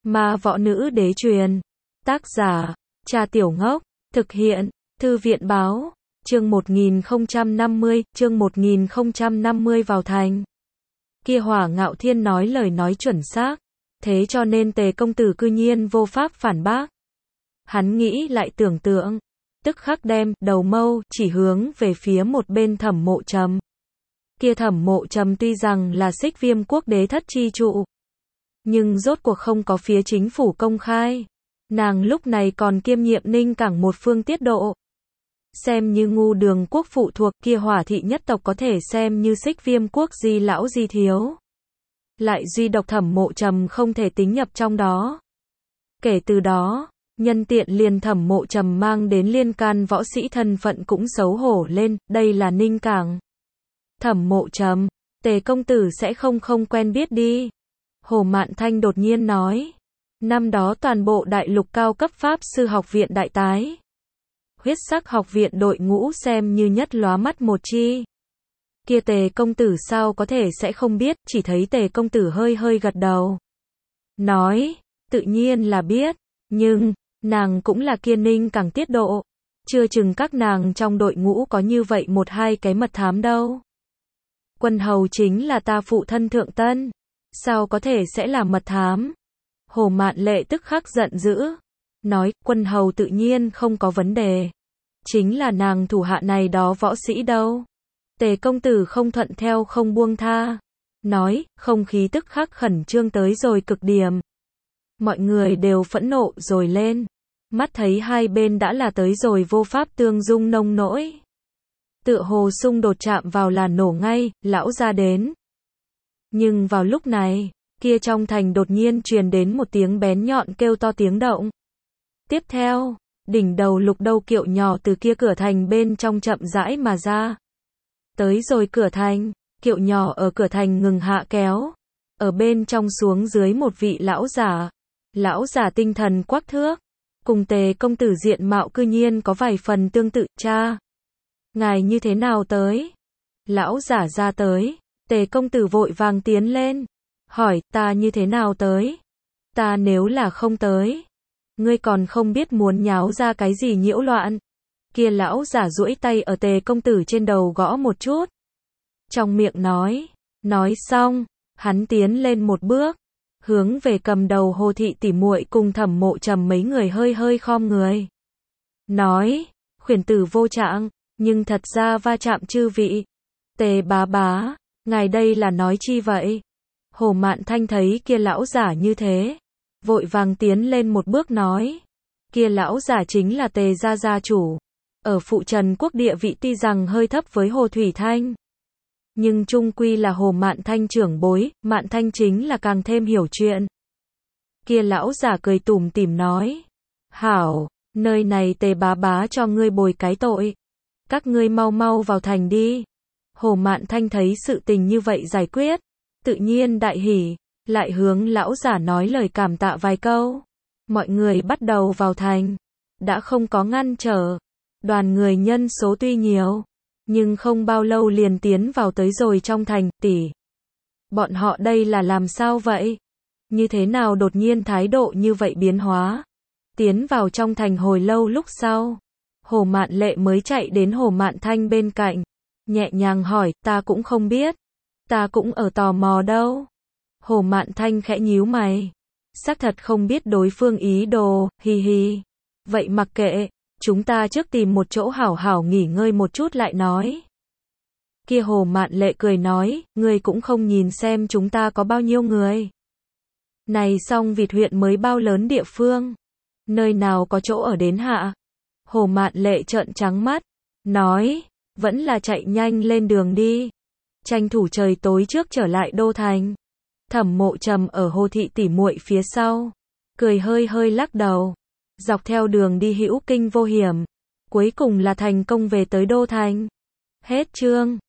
Ma võ nữ đế truyền. Tác giả, Trà Tiểu Ngốc. Thực hiện, Thư viện báo. Chương 1050 vào thành. Kia Hỏa Ngạo Thiên nói lời nói chuẩn xác. Thế cho nên Tề công tử cư nhiên vô pháp phản bác. Hắn nghĩ lại tưởng tượng. Tức khắc đem đầu mâu chỉ hướng về phía một bên Thẩm Mộ Trầm. Kia Thẩm Mộ Trầm tuy rằng là Xích Viêm quốc đế thất chi trụ, nhưng rốt cuộc không có phía chính phủ công khai. Nàng lúc này còn kiêm nhiệm Ninh Cảng một phương tiết độ. Xem như Ngu Đường quốc phụ thuộc, kia Hỏa thị nhất tộc có thể xem như Xích Viêm quốc di lão di thiếu. Lại duy độc Thẩm Mộ Trầm không thể tính nhập trong đó. Kể từ đó, nhân tiện liền Thẩm Mộ Trầm mang đến liên can võ sĩ thân phận cũng xấu hổ lên, đây là Ninh Cảng. Thẩm Mộ Trầm, Tề công tử sẽ không quen biết đi. Hồ Mạn Thanh đột nhiên nói. Năm đó toàn bộ đại lục cao cấp pháp sư học viện đại tái. Huyết sắc học viện đội ngũ xem như nhất lóa mắt một chi. Kia Tề công tử sao có thể sẽ không biết, chỉ thấy Tề công tử hơi gật đầu. Nói, tự nhiên là biết, nhưng, nàng cũng là kia Ninh Cảng tiết độ. Chưa chừng các nàng trong đội ngũ có như vậy một hai cái mật thám đâu. Quân hầu chính là ta phụ thân thượng tân. Sao có thể sẽ là mật thám? Hồ Mạn Lệ tức khắc giận dữ. Nói, quân hầu tự nhiên không có vấn đề. Chính là nàng thủ hạ này đó võ sĩ đâu. Tề công tử không thuận theo không buông tha. Nói, không khí tức khắc khẩn trương tới rồi cực điểm. Mọi người đều phẫn nộ rồi lên. Mắt thấy hai bên đã là tới rồi vô pháp tương dung nông nỗi. Tựa hồ xung đột chạm vào là nổ ngay, lão ra đến. Nhưng vào lúc này, kia trong thành đột nhiên truyền đến một tiếng bén nhọn kêu to tiếng động. Tiếp theo, đỉnh đầu Lục Đâu Kiệu nhỏ từ kia cửa thành bên trong chậm rãi mà ra. Tới rồi cửa thành, kiệu nhỏ ở cửa thành ngừng hạ kéo. Ở bên trong xuống dưới một vị lão giả. Lão giả tinh thần quắc thước. Cùng Tề công tử diện mạo cư nhiên có vài phần tương tự. Cha, ngài như thế nào tới? Lão giả ra tới. Tề công tử vội vàng tiến lên. Hỏi, ta như thế nào tới? Ta nếu là không tới, ngươi còn không biết muốn nháo ra cái gì nhiễu loạn. Kia lão giả duỗi tay ở Tề công tử trên đầu gõ một chút. Trong miệng nói xong, hắn tiến lên một bước, hướng về cầm đầu Hồ thị tỷ muội cùng Thẩm Mộ Trầm mấy người hơi khom người. Nói, khuyển tử vô trạng, nhưng thật ra va chạm chư vị. Tề bá bá, ngài đây là nói chi vậy? Hồ Mạn Thanh thấy kia lão giả như thế, vội vàng tiến lên một bước nói. Kia lão giả chính là Tề gia gia chủ. Ở phụ Trần quốc địa vị tuy rằng hơi thấp với Hồ Thủy Thanh, nhưng chung quy là Hồ Mạn Thanh trưởng bối, Mạn Thanh chính là càng thêm hiểu chuyện. Kia lão giả cười tủm tỉm nói. Hảo, nơi này Tề bá bá cho ngươi bồi cái tội. Các ngươi mau vào thành đi. Hồ Mạn Thanh thấy sự tình như vậy giải quyết, tự nhiên đại hỉ, lại hướng lão giả nói lời cảm tạ vài câu. Mọi người bắt đầu vào thành, đã không có ngăn trở. Đoàn người nhân số tuy nhiều, nhưng không bao lâu liền tiến vào tới rồi trong thành. Tỷ, bọn họ đây là làm sao vậy? Như thế nào đột nhiên thái độ như vậy biến hóa? Tiến vào trong thành hồi lâu lúc sau, Hồ Mạn Lệ mới chạy đến Hồ Mạn Thanh bên cạnh, nhẹ nhàng hỏi, ta cũng không biết. Ta cũng ở tò mò đâu. Hồ Mạn Thanh khẽ nhíu mày. Xác thật không biết đối phương ý đồ, hi hi. Vậy mặc kệ, chúng ta trước tìm một chỗ hảo hảo nghỉ ngơi một chút lại nói. Kia Hồ Mạn Lệ cười nói, ngươi cũng không nhìn xem chúng ta có bao nhiêu người. Này Song Vịt huyện mới bao lớn địa phương, nơi nào có chỗ ở đến hạ. Hồ Mạn Lệ trợn trắng mắt, nói, vẫn là chạy nhanh lên đường đi. Tranh thủ trời tối trước trở lại đô thành. Thẩm Mộ Trầm ở Hồ thị tỷ muội phía sau, cười hơi lắc đầu. Dọc theo đường đi hữu kinh vô hiểm, cuối cùng là thành công về tới đô thành. Hết chương.